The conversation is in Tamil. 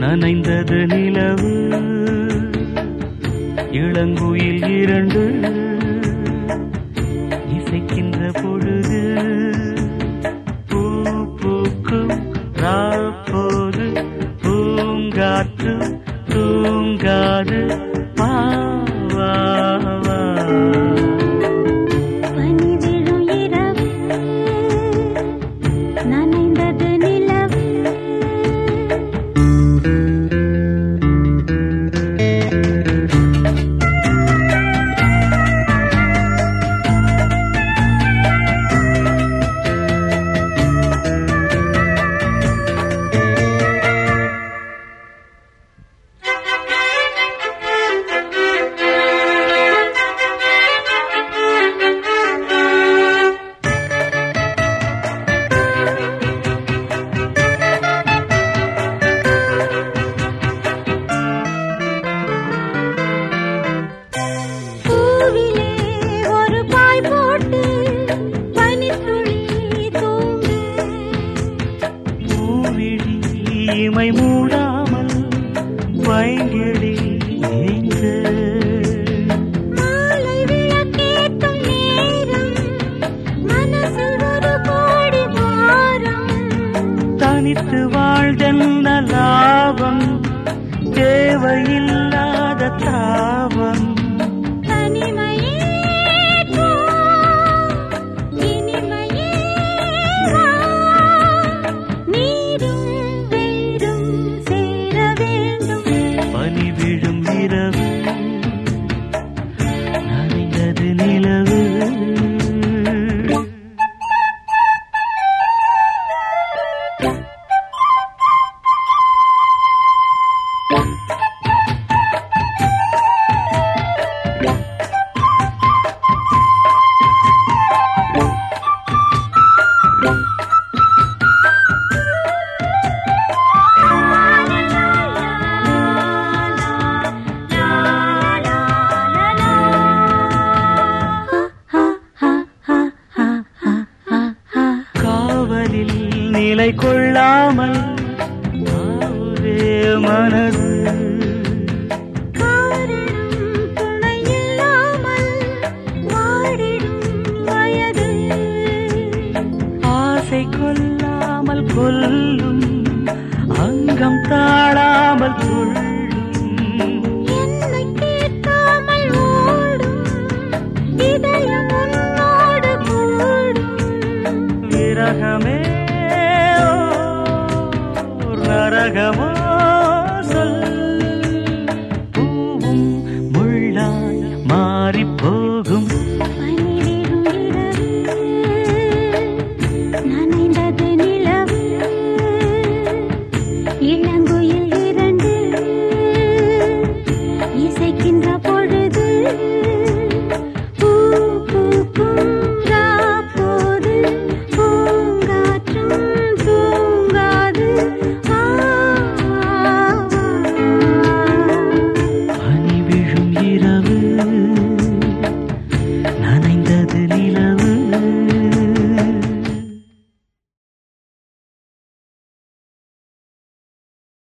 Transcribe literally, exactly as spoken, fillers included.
நனைந்தது நிலவு இளங்குயில் இரண்டு இசைக்கின்ற பொழுது பூ பூக்கும் ராப்போது பூங்காற்று தூங்காது பாவா இமை மூடாமல் வைங்கிழி எங்கு மாலை விளக்கேற்றும் நேரம் மனசில் ஒரு கோடி பாரம் தனித்து வாழ்தென்ன லாபம் தேவையில்லாத தாபம் நனைந்தது நிலவு நிலை கொள்ளாமல் மனது காரணம் துணையில்லாமல் வாடிடும் வயது ஆசை கொல்லாமல் கொல்லும் அங்கம் தாழாமல் கொள்ளும் என்னை கேட்காமல் ஓடும் இதயம் உன்னோடு கூடும் விரகமே நரகமோ